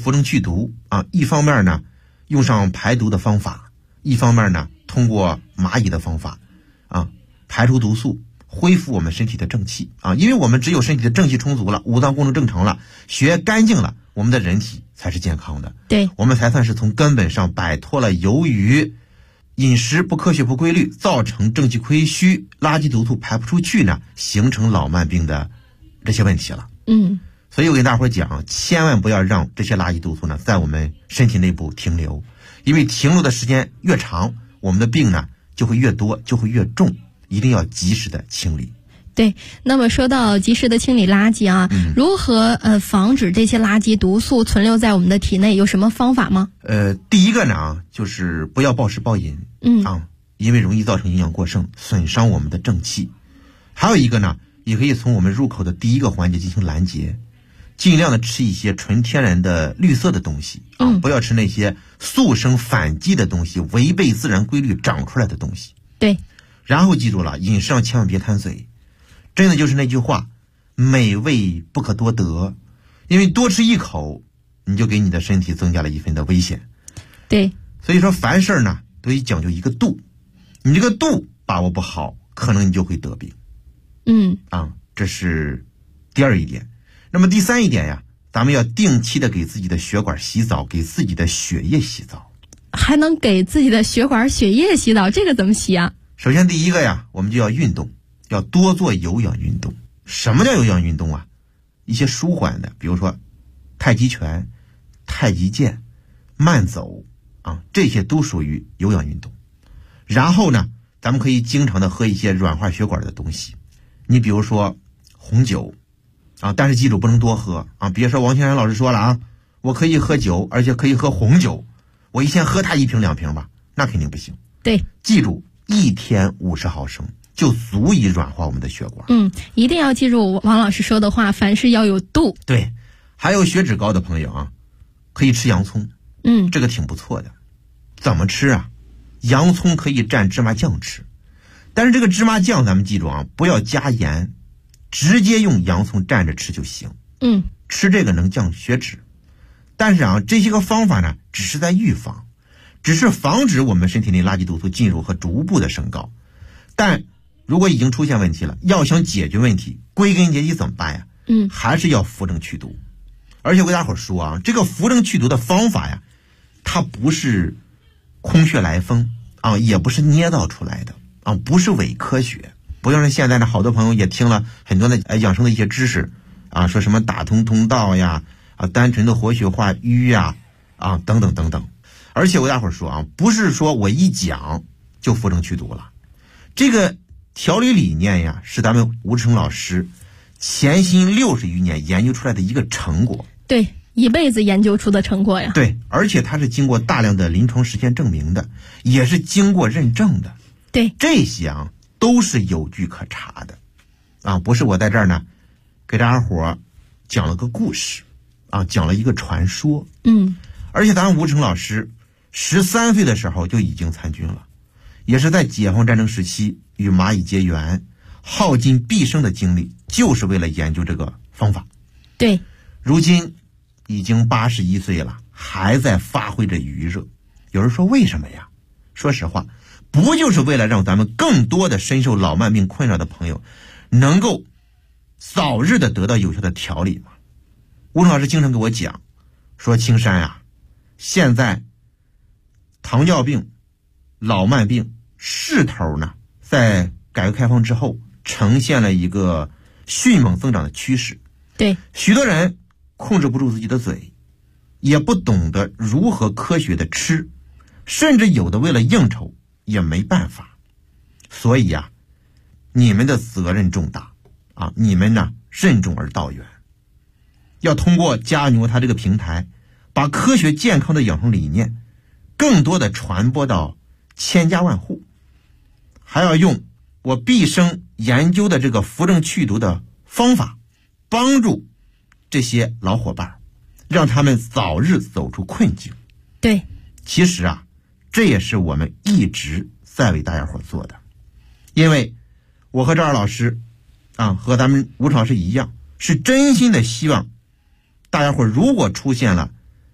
扶正去毒啊，一方面呢用上排毒的方法，一方面呢通过蚂蚁的方法啊排出毒素，恢复我们身体的正气啊。因为我们只有身体的正气充足了，五脏功能正常了，血液干净了，我们的人体才是健康的。 对， 我们才算是从根本上摆脱了由于饮食不科学不规律造成正气亏虚、垃圾毒素排不出去呢，形成老慢病的这些问题了。所以我跟大伙讲，千万不要让这些垃圾毒素呢在我们身体内部停留，因为停留的时间越长，我们的病呢就会越多，就会越重，一定要及时的清理。 对，那么说到及时的清理垃圾啊，如何防止这些垃圾毒素存留在我们的体内，有什么方法吗？ 第一个呢，就是不要暴食暴饮，因为容易造成营养过剩，损伤我们的正气。还有一个呢，也可以从我们入口的第一个环节进行拦截，尽量的吃一些纯天然的绿色的东西不要吃那些速生反季的东西，违背自然规律长出来的东西。 对， 然后记住了，饮食上千万别贪嘴。真的就是那句话，美味不可多得，因为多吃一口，你就给你的身体增加了一分的危险。 对， 所以说凡事呢都得讲究一个度，你这个度把握不好，可能你就会得病。这是第二一点。那么第三一点呀，咱们要定期的给自己的血管洗澡，给自己的血液洗澡。 还能给自己的血管血液洗澡，这个怎么洗啊？ 首先第一个呀，我们就要运动，要多做有氧运动。什么叫有氧运动啊？一些舒缓的，比如说太极拳、太极剑、慢走这些都属于有氧运动。然后呢，咱们可以经常的喝一些软化血管的东西，你比如说红酒但是记住不能多喝别说王清山老师说了我可以喝酒，而且可以喝红酒，我一天喝它1瓶2瓶吧，那肯定不行。 对， 记住1天50毫升就足以软化我们的血管。 一定要记住王老师说的话，凡事要有度。 对，还有血脂高的朋友可以吃洋葱。这个挺不错的。怎么吃啊？洋葱可以蘸芝麻酱吃，但是这个芝麻酱咱们记住不要加盐，直接用洋葱蘸着吃就行。吃这个能降血脂。但是这些个方法呢，只是在预防，只是防止我们身体内垃圾毒素进入和逐步的升高。但如果已经出现问题了，要想解决问题，归根结底怎么办呀？还是要扶正祛毒。而且我给大伙说这个扶正祛毒的方法呀，它不是空穴来风也不是捏造出来的不是伪科学。不像是现在的好多朋友也听了很多的养生的一些知识说什么打通通道呀单纯的活血化瘀呀等等等等。而且我给大伙说不是说我一讲就扶正祛毒了。这个调理理念呀，是咱们吴志成老师潜心60余年研究出来的一个成果。 对，一辈子研究出的成果呀。 对，而且它是经过大量的临床实践证明的，也是经过认证的。 对， 这些都是有据可查的不是我在这儿呢给大家伙讲了个故事讲了一个传说。而且咱们吴成老师13岁的时候就已经参军了，也是在解放战争时期与蚂蚁结缘，耗尽毕生的精力，就是为了研究这个方法。 对， 如今已经81岁了，还在发挥着余热。有人说为什么呀？说实话，不就是为了让咱们更多的深受老慢病困扰的朋友能够早日的得到有效的调理吗？吴老师经常给我讲说，青山现在糖尿病、老慢病势头呢，在改革开放之后呈现了一个迅猛增长的趋势。 对， 许多人控制不住自己的嘴，也不懂得如何科学的吃，甚至有的为了应酬也没办法。所以你们的责任重大你们呢任重而道远，要通过加牛它这个平台，把科学健康的养生理念更多的传播到千家万户，还要用我毕生研究的这个扶正祛毒的方法，帮助这些老伙伴，让他们早日走出困境。 对， 其实这也是我们一直在为大家伙做的。因为我和赵二老师和咱们吴老师一样，是真心的希望大家伙如果出现了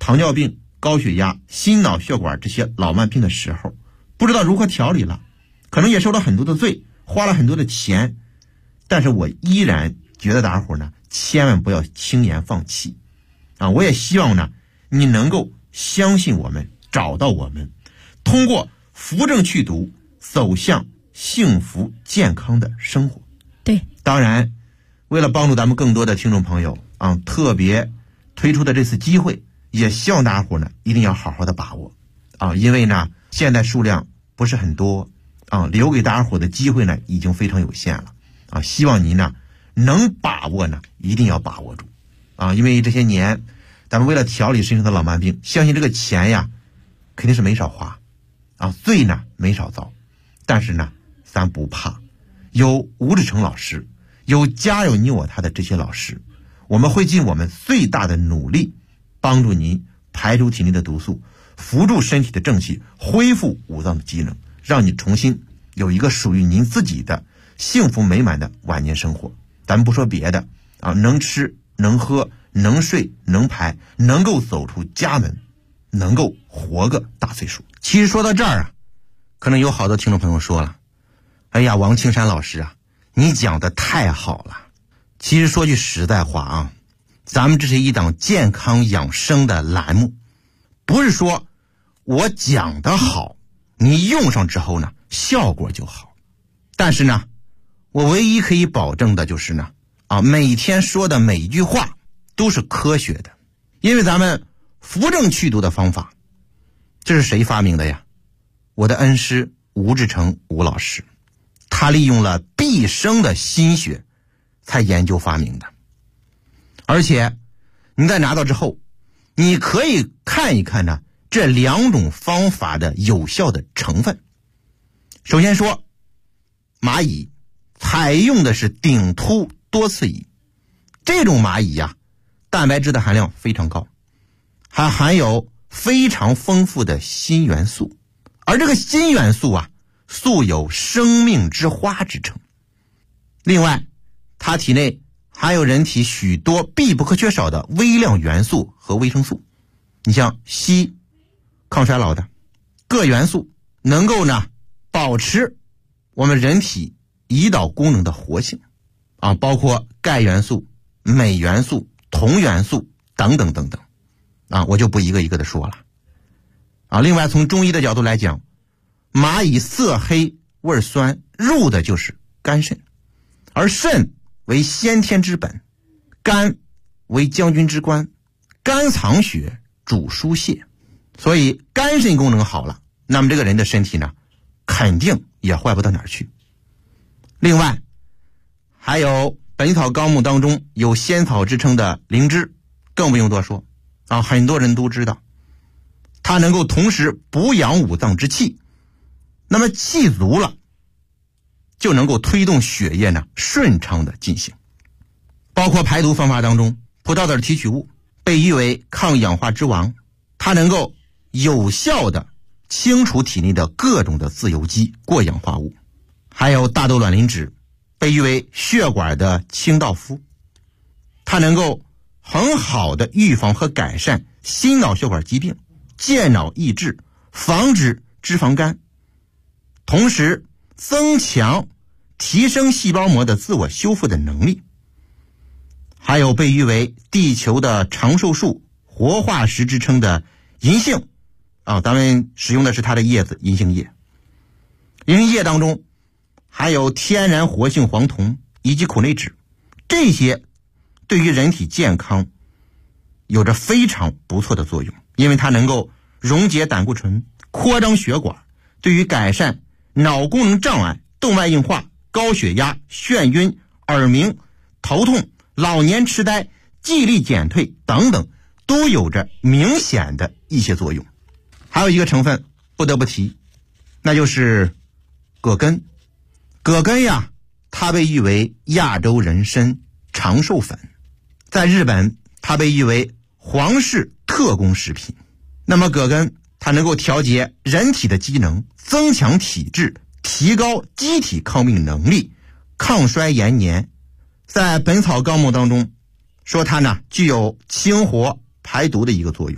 糖尿病、高血压、心脑血管这些老慢病的时候，不知道如何调理了，可能也受了很多的罪，花了很多的钱，但是我依然觉得大家伙呢，千万不要轻言放弃啊！我也希望呢，你能够相信我们，找到我们，通过扶正祛毒，走向幸福健康的生活。 对， 当然，为了帮助咱们更多的听众朋友啊，特别推出的这次机会，也希望大家伙呢一定要好好的把握啊，因为呢现在数量不是很多啊，留给大家伙的机会呢已经非常有限了啊，希望您呢能把握呢一定要把握住啊，因为这些年咱们为了调理身上的老慢病，相信这个钱呀肯定是没少花啊，罪呢没少遭，但是呢咱不怕，有吴志成老师，有家有你我他的这些老师，我们会尽我们最大的努力帮助您排除体内的毒素，扶助身体的正气，恢复五脏的机能，让你重新有一个属于您自己的幸福美满的晚年生活。咱们不说别的啊，能吃能喝能睡能排，能够走出家门，能够活个大岁数。其实说到这儿啊，可能有好多听众朋友说了，哎呀，王青山老师啊，你讲的太好了。其实说句实在话啊，咱们这是一档健康养生的栏目，不是说我讲的好，你用上之后呢效果就好。但是呢，我唯一可以保证的就是呢，每天说的每一句话都是科学的。因为咱们扶正祛毒的方法，这是谁发明的呀？我的恩师吴志成吴老师，他利用了毕生的心血才研究发明的。而且你在拿到之后，你可以看一看呢这两种方法的有效的成分。首先说蚂蚁采用的是顶突多次蚁，这种蚂蚁呀，蛋白质的含量非常高，还含有非常丰富的锌元素，而这个锌元素啊，素有生命之花之称。另外，它体内含有人体许多必不可缺少的微量元素和维生素，你像硒，抗衰老的；铬元素能够呢保持我们人体胰岛功能的活性啊，包括钙元素、镁元素、铜元素等等等等啊，我就不一个一个的说了啊。另外，从中医的角度来讲，蚂蚁色黑味酸，入的就是肝肾，而肾为先天之本，肝为将军之官，肝藏血，主疏泄，所以肝肾功能好了，那么这个人的身体呢，肯定也坏不到哪儿去。另外，还有《本草纲目》当中有仙草之称的灵芝，更不用多说啊，很多人都知道，它能够同时补养五脏之气，那么气足了，就能够推动血液呢顺畅的进行。包括排毒方法当中，葡萄籽提取物被誉为抗氧化之王，它能够有效的清除体内的各种的自由基、过氧化物。还有大豆卵磷脂被誉为血管的清道夫，它能够很好的预防和改善心脑血管疾病、健脑益智，防止脂肪肝，同时增强提升细胞膜的自我修复的能力。还有被誉为地球的长寿树、活化石之称的银杏啊，咱们使用的是它的叶子，银杏叶。银杏叶当中还有天然活性黄酮以及苦内酯，这些对于人体健康有着非常不错的作用，因为它能够溶解胆固醇，扩张血管，对于改善脑功能障碍、动脉硬化、高血压、眩晕、耳鸣、头痛、老年痴呆、记忆力减退等等，都有着明显的一些作用。还有一个成分不得不提，那就是葛根。葛根呀，它被誉为亚洲人参长寿粉，在日本它被誉为皇室特供食品。那么葛根它能够调节人体的机能，增强体质，提高机体抗病能力，抗衰延年。在本草纲目当中说它呢具有清活排毒的一个作用。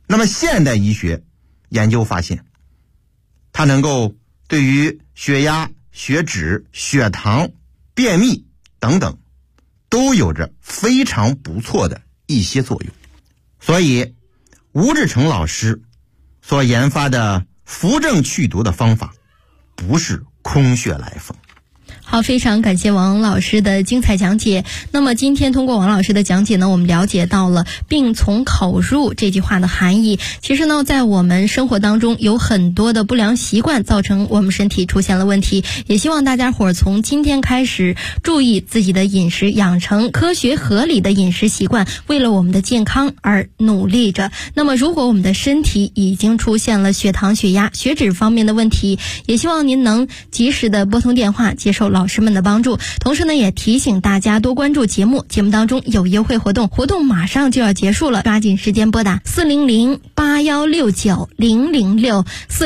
那么现代医学研究发现，它能够对于血压、血脂、血糖、便秘等等都有着非常不错的一些作用。所以吴志成老师所研发的扶正祛毒的方法不是空穴来风。 好，非常感谢王老师的精彩讲解。那么今天通过王老师的讲解呢，我们了解到了病从口入这句话的含义。其实呢，在我们生活当中有很多的不良习惯造成我们身体出现了问题，也希望大家伙儿从今天开始注意自己的饮食，养成科学合理的饮食习惯，为了我们的健康而努力着。那么如果我们的身体已经出现了血糖、血压、血脂方面的问题，也希望您能及时的拨通电话接受老师们的帮助。同时呢，也提醒大家多关注节目，节目当中有优惠活动，活动马上就要结束了，抓紧时间拨打400-8169-006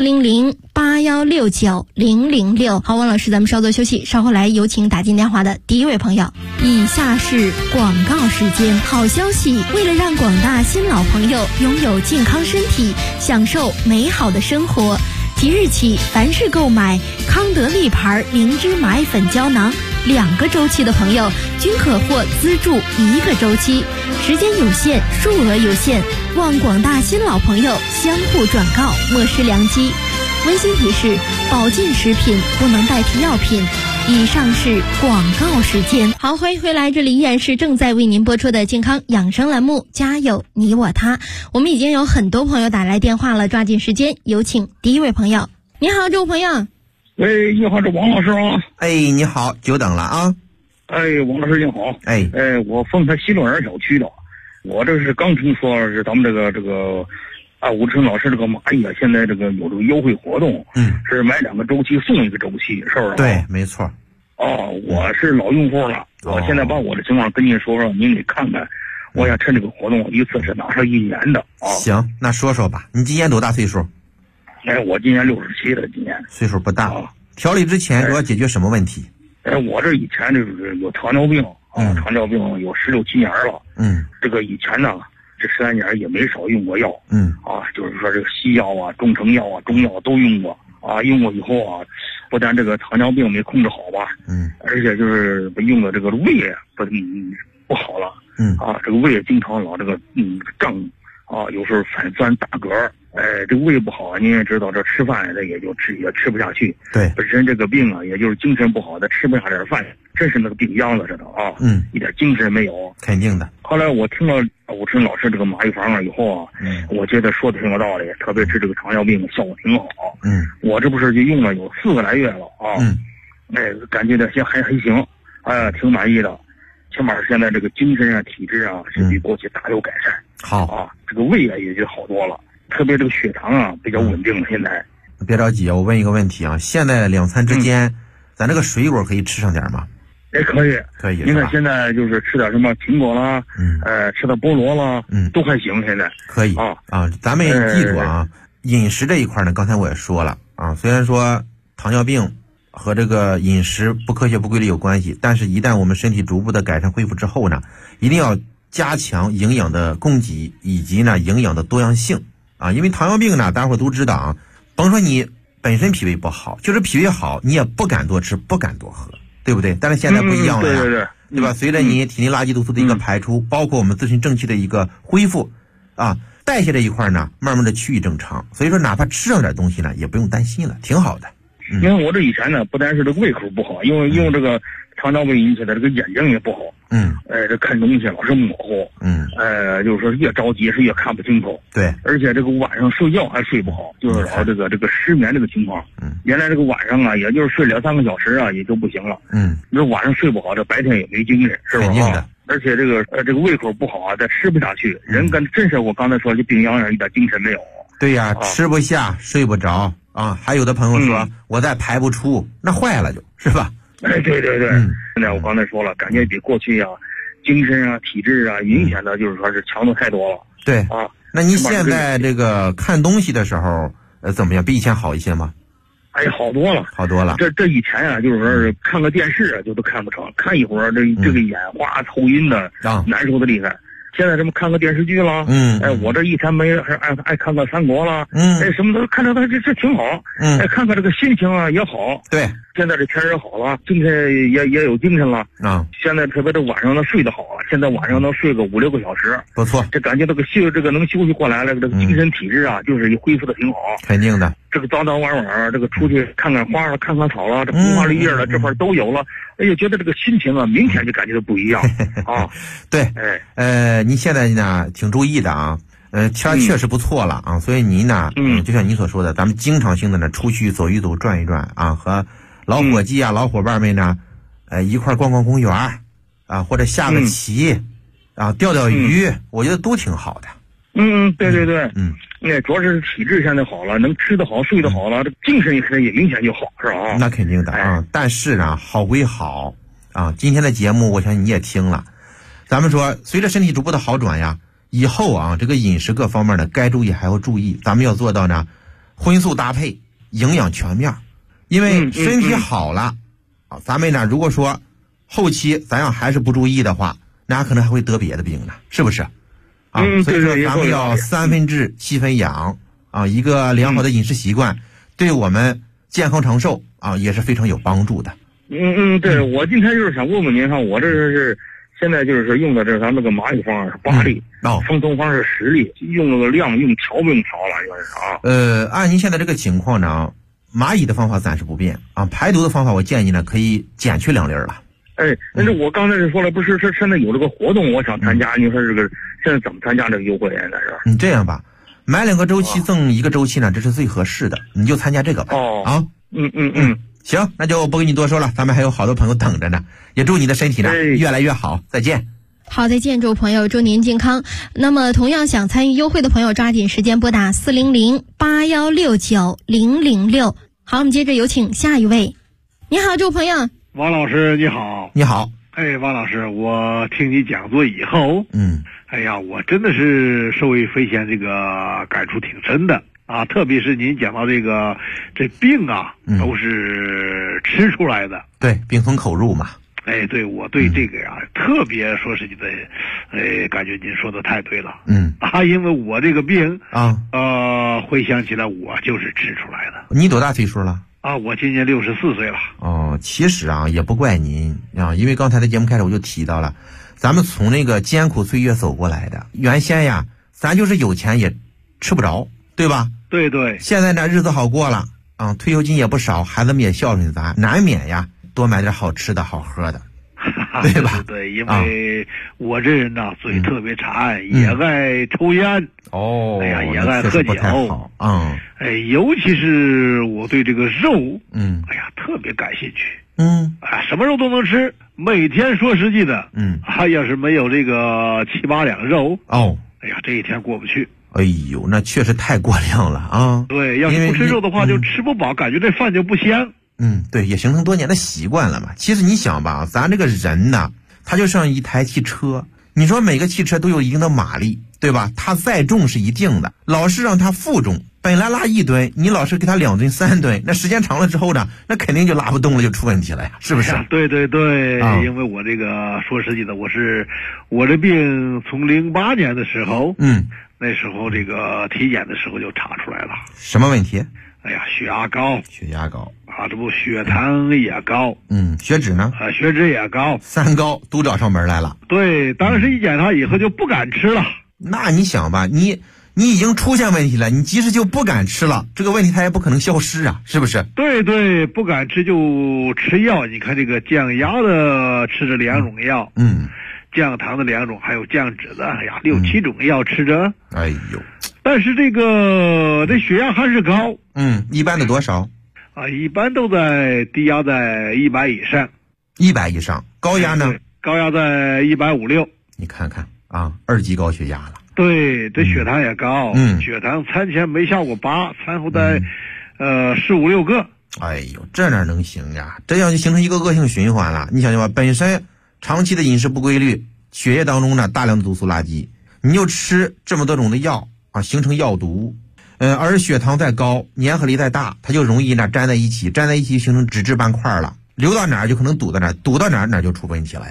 400-8169-006。好，王老师，咱们稍作休息，稍后来有请打进电话的第一位朋友。以下是广告时间。好消息，为了让广大新老朋友拥有健康身体，享受美好的生活，即日起，凡是购买康德利牌灵芝麻粉胶囊2个周期的朋友，均可获资助1个周期，时间有限，数额有限，望广大新老朋友相互转告，莫失良机。温馨提示：保健食品不能代替药品。以上是广告时间。好，欢迎回来，这里依然是正在为您播出的健康养生栏目，家有你我他。我们已经有很多朋友打来电话了，抓紧时间，有请第一位朋友。你好，这位朋友。 喂，你好，这王老师吗？ 哎，你好，久等了啊。 哎，王老师你好。 哎， 我丰台西洛园小区的，我这是刚听说是咱们这个吴志成老师这个蚂蚁啊，现在这个有这个优惠活动，是买2个周期送1个周期，是不是？ 对，没错。 哦，我是老用户了，我现在把我的情况跟您说说，您给看看。我想趁这个活动，一次是拿上1年的啊。 行，那说说吧，你今年多大岁数？ 哎，我今年67了，今年岁数不大啊。调理之前主要解决什么问题？ 我这以前就是有糖尿病啊，糖尿病有16、17年了。这个以前呢，这13年也没少用过药。就是说这个西药啊、中成药啊、中药都用过啊。用过以后啊，不但这个糖尿病没控制好吧，而且就是用的这个胃不好了。这个胃经常老这个胀啊，有时候反酸打嗝。这个胃不好，您也知道，这吃饭也吃不下去。 对， 本身这个病啊，也就是精神不好的，吃不下点饭，真是那个病秧子似的啊。一点精神没有。肯定的。后来我听了吴志成老师这个蚂蚁方了以后啊，我觉得说的挺有道理，特别是这个糖尿病效果挺好。我这不是就用了有4个来月了啊。感觉还行，挺满意的。起码现在这个精神啊、体质啊是比过去大有改善。好啊，这个胃啊也就好多了。特别这个血糖啊比较稳定了。现在别着急，我问一个问题啊，现在2餐之间，咱这个水果可以吃上点吗？ 可以。您看现在就是吃点什么苹果啦，吃点菠萝啦，都还行。现在可以咱们也记住啊，饮食这一块呢，刚才我也说了啊，虽然说糖尿病和这个饮食不科学不规律有关系，但是一旦我们身体逐步的改善恢复之后呢，一定要加强营养的供给以及呢营养的多样性。因为糖尿病呢，大家伙都知道啊，甭说你本身脾胃不好，就是脾胃好，你也不敢多吃，不敢多喝，对不对？但是现在不一样了呀，对吧？随着你体内垃圾毒素的一个排出，包括我们自身正气的一个恢复，代谢这一块呢，慢慢的趋于正常，所以说哪怕吃上点东西呢，也不用担心了，挺好的。 因为我这以前呢，不但是这个胃口不好，因为这个糖尿病引起的这个眼睛也不好。这看东西老是模糊。就是说越着急是越看不清楚。对，而且这个晚上睡觉还睡不好，就是老这个失眠这个情况。原来这个晚上啊，也就是睡2、3个小时啊，也就不行了。这晚上睡不好，这白天也没精神，是吧？肯定的。而且这个胃口不好啊，再吃不下去，人真是我刚才说这病秧上一点精神没有。对呀，吃不下，睡不着啊。还有的朋友说，我再排不出，那坏了就是吧？对。现在我刚才说了，感觉比过去啊，精神啊、体质啊影响的，就是说是强的太多了。对啊，那您现在这个看东西的时候，怎么样？比以前好一些吗？好多了，好多了。这以前啊，就是说看个电视啊，就都看不成，看一会儿这个眼花头晕的，难受的厉害。 现在什么看个电视剧了，我这一天没还爱看个三国了，什么都看着他这挺好，看看这个心情啊也好。 对， 现在这天也好了，今天也有精神了啊。现在特别这晚上能睡得好了，现在晚上能睡个5-6个小时， 不错。 这感觉这个能休息过来了，这个精神体质啊，就是恢复的挺好。 肯定的。 这个早早晚晚这个出去看看花了，看看草了，这红花绿叶了，这块都有了。哎呀，觉得这个心情啊，明天就感觉到不一样啊。 对，您现在呢挺注意的啊，天确实不错了啊，所以您呢，就像您所说的，咱们经常性的呢出去走一走、转一转啊，和老伙计啊、老伙伴们呢，一块逛逛公园啊，或者下个棋啊、钓钓鱼，我觉得都挺好的。 对，那主要是体质现在好了，能吃得好、睡得好了，这精神也明显就好，是吧？ 那肯定的啊，但是呢，好归好啊，今天的节目我想你也听了，咱们说随着身体逐步的好转呀，以后啊这个饮食各方面的该注意还要注意，咱们要做到呢荤素搭配，营养全面，因为身体好了啊，咱们呢如果说后期咱要还是不注意的话，那可能还会得别的病呢，是不是？啊，所以说咱们要3分治7分养啊，一个良好的饮食习惯，对我们健康长寿啊也是非常有帮助的。 对，我今天就是想问问您哈，我这是现在就是用的这咱那个蚂蚁方是8粒，风通方是10粒，用那个量用调不用调了，就是按您现在这个情况呢，蚂蚁的方法暂时不变啊，排毒的方法我建议呢可以减去2粒了。 但是我刚才说了，不是现在有这个活动，我想参加，你说这个现在怎么参加这个优惠呢？是？ 你这样吧，买2个周期赠1个周期呢，这是最合适的，你就参加这个吧。啊，行，那就不跟你多说了，咱们还有好多朋友等着呢，也祝你的身体呢越来越好，再见。 好，再见，诸位朋友，祝您健康。那么同样想参与优惠的朋友，抓紧时间拨打400-8169-006。好，我们接着有请下一位。你好，诸位朋友。 王老师你好。 你好。 王老师，我听你讲座以后，哎呀，我真的是受益匪浅，这个感触挺深的啊，特别是您讲到这病啊，都是吃出来的。 对，病从口入嘛。 对，我对这个呀，特别说实际的，感觉您说的太对了。因为我这个病啊，回想起来，我就是吃出来的。 你多大岁数了？ 我今年64岁了。 其实啊，也不怪您啊，因为刚才的节目开始我就提到了，咱们从那个艰苦岁月走过来的，原先呀，咱就是有钱也吃不着，对吧？ 对。 现在呢，日子好过了啊，退休金也不少，孩子们也孝顺咱，难免呀，多买点好吃的好喝的，对吧？ 对，因为我这人呢，嘴特别馋，也爱抽烟。也爱喝酒。尤其是我对这个肉，特别感兴趣。什么肉都能吃，每天说实际的，要是没有这个7-8两肉，这一天过不去。 那确实太过量了啊！ 对，要是不吃肉的话，就吃不饱，感觉这饭就不香。 对，也形成多年的习惯了嘛。其实你想吧，咱这个人呢，他就像一台汽车，你说每个汽车都有一定的马力，对吧？它载重是一定的，老是让它负重，本来拉1吨，你老是给它2吨3吨，那时间长了之后呢，那肯定就拉不动了，就出问题了呀，是不是？ 对，因为我这个说实际的，我这病从08年的时候，那时候这个体检的时候就查出来了。 什么问题？ 血压高啊，这不血糖也高， 血脂呢？ 血脂也高 ，3高都找上门来了。 对，当时一检查以后就不敢吃了。 那你想吧，你已经出现问题了，你即使就不敢吃了，这个问题它也不可能消失啊，是不是？ 对，不敢吃就吃药。你看这个降压的吃着2种药，降糖的2种，还有降脂的，6-7种药吃着。但是这血压还是高。 一般的多少？ 一般都在低压在100以上。 100以上，高压呢？ 高压在150-160。 你看看啊，2级高血压了。 对，这血糖也高。血糖餐前没下过8，餐后在15-16个。 这哪能行呀？这样就形成一个恶性循环了。你想想吧，本身长期的饮食不规律，血液当中呢大量的毒素垃圾，你又吃这么多种的药啊，形成药毒。而血糖再高，粘合力再大，它就容易呢粘在一起形成脂质斑块了，流到哪儿就可能堵到哪儿，堵到哪儿就出问题了呀。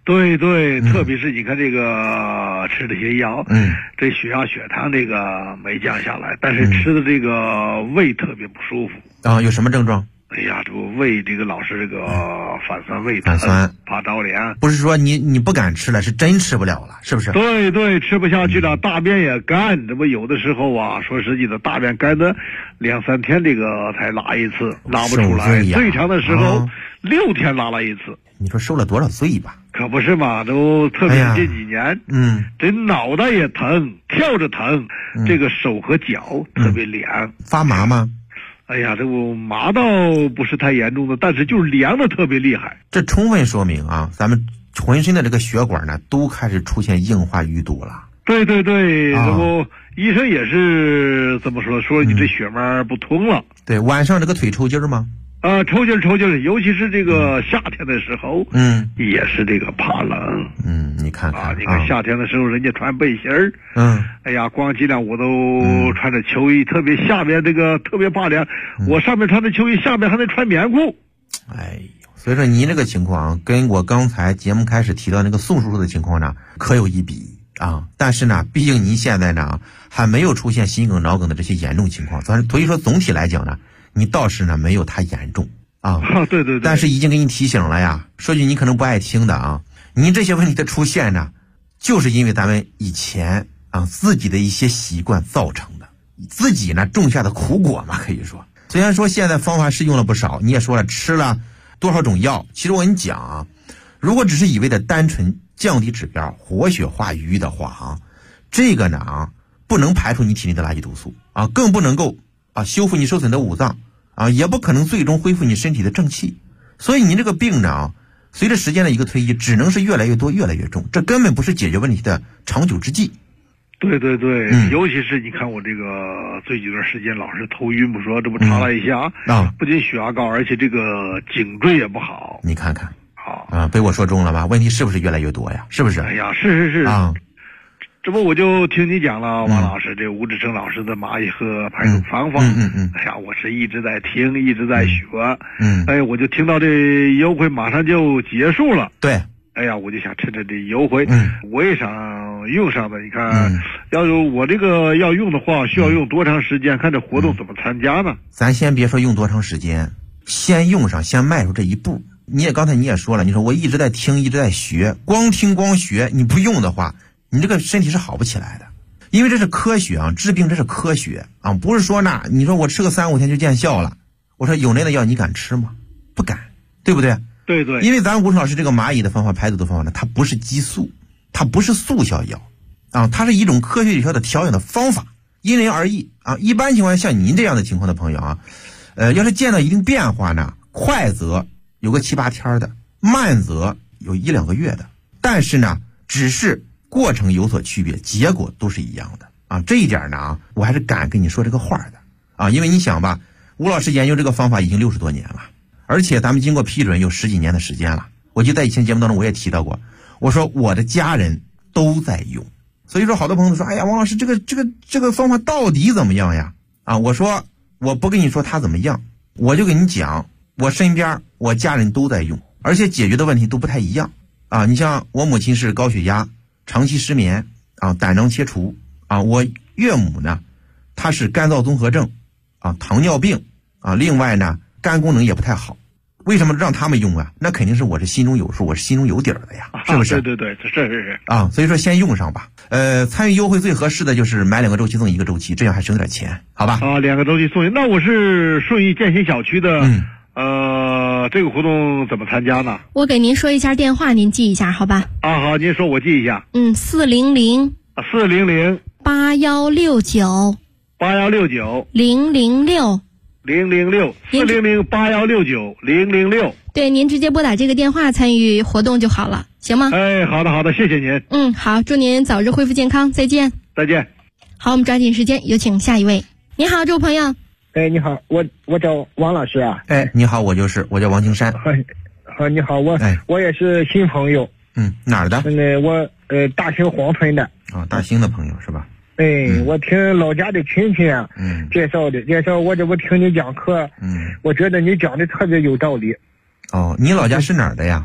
对对，特别是你看这个吃这些药，这血压血糖这个没降下来，但是吃的这个胃特别不舒服啊。有什么症状？ 哎呀，这个胃这个老是这个反酸胃疼， 反酸怕着凉。 不是说你不敢吃了，是真吃不了了，是不是？ 对对，吃不下去了，大便也干，这不有的时候啊，说实际的，大便干的2、3天这个才拉一次，拉不出来，最长的时候6天拉了一次。 你说受了多少罪吧？ 可不是嘛，都特别是这几年，这脑袋也疼，跳着疼，这个手和脚特别凉， 发麻吗？ 哎呀，这我麻倒不是太严重的，但是就是凉的特别厉害。 这充分说明啊，咱们浑身的这个血管呢，都开始出现硬化淤堵了。 对对对，这不医生也是这么说你这血脉不通了。 对，晚上这个腿抽筋吗？ 抽筋，尤其是这个夏天的时候，也是这个怕冷。 你看看你看夏天的时候，人家穿背心儿，哎呀，光脊梁我都穿着秋衣，特别下面这个特别怕凉，我上面穿着秋衣，下面还得穿棉裤。 哎呦，所以说您这个情况跟我刚才节目开始提到那个宋叔叔的情况呢，可有一比啊。但是呢，毕竟您现在呢还没有出现心梗、脑梗的这些严重情况，所以说总体来讲呢，你倒是呢没有它严重啊。 对对对。 但是已经给你提醒了呀，说句你可能不爱听的啊，您这些问题的出现呢，就是因为咱们以前自己的一些习惯造成的，自己呢种下的苦果嘛，可以说。虽然说现在方法是用了不少，你也说了吃了多少种药，其实我跟你讲啊，如果只是一味的单纯降低指标、活血化瘀的话这个呢不能排除你体内的垃圾毒素更不能够修复你受损的五脏也不可能最终恢复你身体的正气。所以你这个病呢随着时间的一个推移，只能是越来越多、越来越重，这根本不是解决问题的长久之计。 对对对，尤其是你看我这个最近一段时间老是头晕不说，这不查了一下不仅血压高，而且这个颈椎也不好。 你看看被我说中了吧？问题是不是越来越多呀？是不是？ 哎呀，是这不我就听你讲了，王老师这吴志成老师的蚂蚁和排毒方法。哎呀，我是一直在听，一直在学。哎，我就听到这优惠马上就结束了。 对。 哎呀，我就想趁着这优惠，我也想用上的。你看，要有我这个要用的话，需要用多长时间？看这活动怎么参加呢？ 咱先别说用多长时间，先用上，先迈出这一步。刚才你也说了，你说我一直在听，一直在学，光听光学，你不用的话，你这个身体是好不起来的。因为这是科学治病这是科学不是说你说我吃个3、5天就见效了。我说有那的药你敢吃吗？不敢，对不对？ 对对。 因为咱吴老师这个蚂蚁的方法、排毒的方法呢，它不是激素，它不是速效药它是一种科学有效的调养的方法，因人而异一般情况下，像您这样的情况的朋友要是见到一定变化呢，快则有个7、8天的，慢则有1、2个月的，但是呢，只是过程有所区别，结果都是一样的这一点呢我还是敢跟你说这个话的因为你想吧，吴老师研究这个方法已经60多年了，而且咱们经过批准有10几年的时间了。我记得在以前节目当中我也提到过，我说我的家人都在用，所以说好多朋友说，哎呀，王老师这个方法到底怎么样呀？我说我不跟你说他怎么样，我就跟你讲，我身边我家人都在用，而且解决的问题都不太一样你像我母亲是高血压、长期失眠胆囊切除我岳母呢，她是肝脏综合症糖尿病另外呢肝功能也不太好。为什么让他们用那肯定是我是心中有数，我是心中有底儿的呀，是不是？ 对对对，是所以说先用上吧。参与优惠最合适的就是买2个周期送1个周期，这样还省点钱，好吧 ？2个周期送1，那我是顺义建新小区的这个活动怎么参加呢？ 我给您说一下电话，您记一下好吧？ 好，您说我记一下。 400 8169 006 400 8169 006。 对，您直接拨打这个电话参与活动就好了，行吗？ 哎，好的，谢谢您。 好，祝您早日恢复健康，再见。 再见。 好，我们抓紧时间，有请下一位。你好，这位朋友。 哎，你好，我叫王老师啊。 哎，你好，我叫王青山。 你好，我也是新朋友。 哪儿的？ 我大兴黄村的。 大兴的朋友是吧？ 我听老家的亲戚介绍，我这不听你讲课，我觉得你讲的特别有道理。 你老家是哪儿的呀？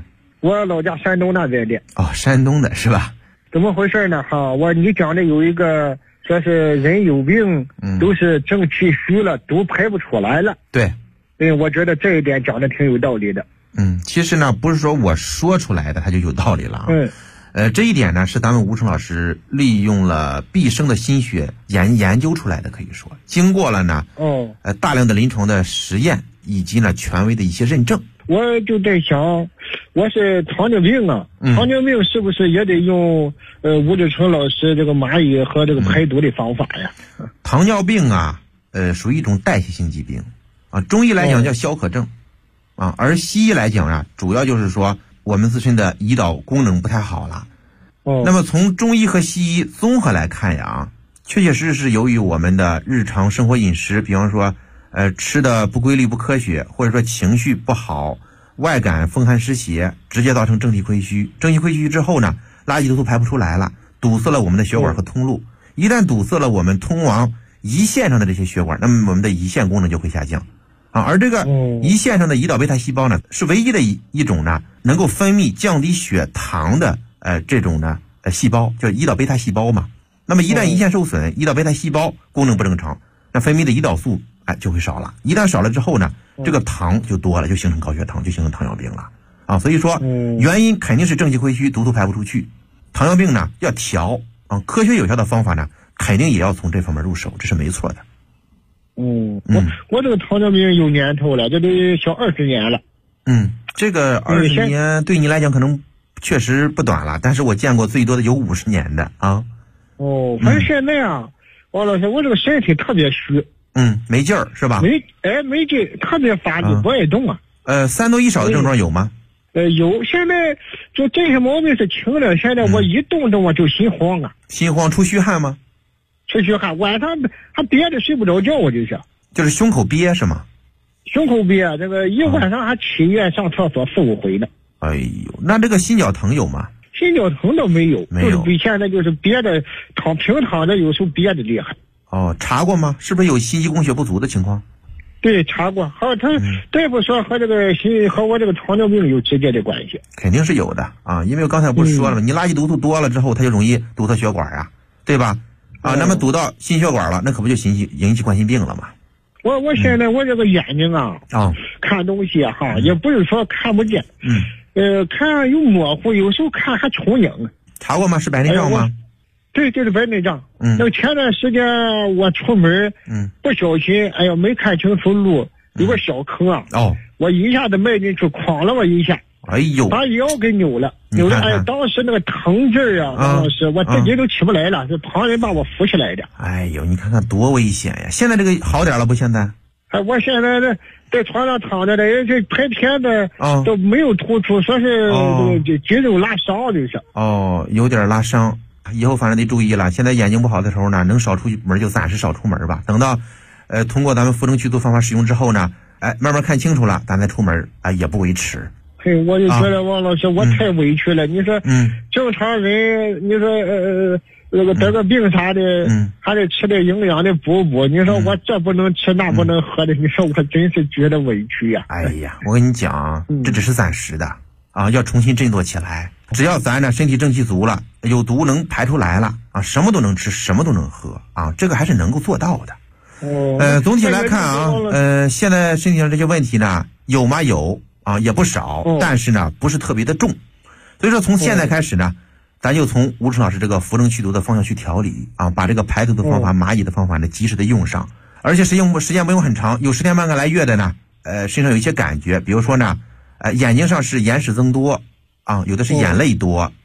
我老家山东那边的。 哦，山东的是吧？ 怎么回事呢？哈，你讲的有一个说是人有病，都是正气虚了，都排不出来了。 对， 我觉得这一点讲的挺有道理的。 其实呢，不是说我说出来的它就有道理了啊。这一点呢是咱们吴成老师利用了毕生的心血研究出来的，可以说经过了呢大量的临床的实验以及呢权威的一些认证。 我就在想，我是糖尿病啊，糖尿病是不是也得用吴志成老师这个蚂蚁和这个排毒的方法呀？ 糖尿病啊，属于一种代谢性疾病啊，中医来讲叫消渴症啊，而西医来讲啊，主要就是说我们自身的胰岛功能不太好了。那么从中医和西医综合来看呀，确确实实是由于我们的日常生活饮食，比方说吃的不规律不科学，或者说情绪不好，外感风寒湿邪，直接造成正气亏虚。正气亏虚之后呢，垃圾毒素排不出来了，堵塞了我们的血管和通路。一旦堵塞了我们通往胰腺上的这些血管，那么我们的胰腺功能就会下降啊。而这个胰腺上的胰岛贝塔细胞呢，是唯一的一种呢能够分泌降低血糖的这种呢细胞，叫胰岛贝塔细胞嘛。那么一旦胰腺受损，胰岛贝塔细胞功能不正常，那分泌的胰岛素就会少了。一旦少了之后呢，这个糖就多了，就形成高血糖，就形成糖尿病了啊。所以说原因肯定是正气亏虚，毒素排不出去。糖尿病呢要调啊，科学有效的方法呢肯定也要从这方面入手，这是没错的。 我这个糖尿病有年头了，这得小20年了。 这个20年对你来讲可能确实不短了，但是我见过最多的有50年的啊。 反正现在啊，王老师，我这个身体特别虚。 没劲儿是吧？ 没劲，特别乏力，不爱动啊。 3多1少的症状有吗？ 有，现在就这些毛病是轻了，现在我一动我就心慌啊。 心慌出虚汗吗？ 出虚汗，晚上还憋着睡不着觉，我就是胸口憋是吗？ 胸口憋，这个一晚上还起夜上厕所4、5回呢。 哎呦，那这个心绞疼有吗？ 心绞疼倒没有，就是比现在就是憋着平躺着，有时候憋着厉害。 查过吗？是不是有心肌供血不足的情况？ 对，查过。大夫说和这个和我这个糖尿病有直接的关系。 肯定是有的啊，因为我刚才不是说了吗？你垃圾毒素多了之后，它就容易堵塞血管啊，对吧？那么堵到心血管了，那可不就引起冠心病了吗？ 我现在我这个眼睛啊，看东西哈，也不是说看不见，看有模糊，有时候看还重影。 查过吗？是白内障吗？ 对，就是白内障。那个前段时间我出门，不小心，没看清楚路，有个小坑啊，我一下子迈进去，哐了我一下， 哎呦， 把腰给扭了，当时那个疼劲儿啊，王老师，我自己都起不来了，是旁人把我扶起来的。 哎呦，你看看多危险呀！现在这个好点了不？现在？ 我现在在床上躺着的，这拍片子都没有突出，说是肌肉拉伤，就是。 有点拉伤。以后反正得注意了。现在眼睛不好的时候呢，能少出门就暂时少出门吧。等到通过咱们扶正祛毒方法使用之后呢，慢慢看清楚了，咱再出门也不为迟。 我就觉得王老师，我太委屈了。你说，正常人，你说那个得个病啥的，还得吃点营养的补。你说我这不能吃那不能喝的，你说我真是觉得委屈呀。 哎呀，我跟你讲，这只是暂时的啊，要重新振作起来。只要咱呢身体正气足了，有毒能排出来了啊，什么都能吃，什么都能喝啊，这个还是能够做到的。总体来看啊，现在身体上这些问题呢，有吗？有啊，也不少，但是呢不是特别的重。所以说从现在开始呢，咱就从吴成老师这个扶正祛毒的方向去调理啊，把这个排毒的方法、蚂蚁的方法呢及时的用上，而且时间不用很长，有10天半个来月的呢，身上有一些感觉，比如说呢，眼睛上是眼屎增多啊，有的是眼泪多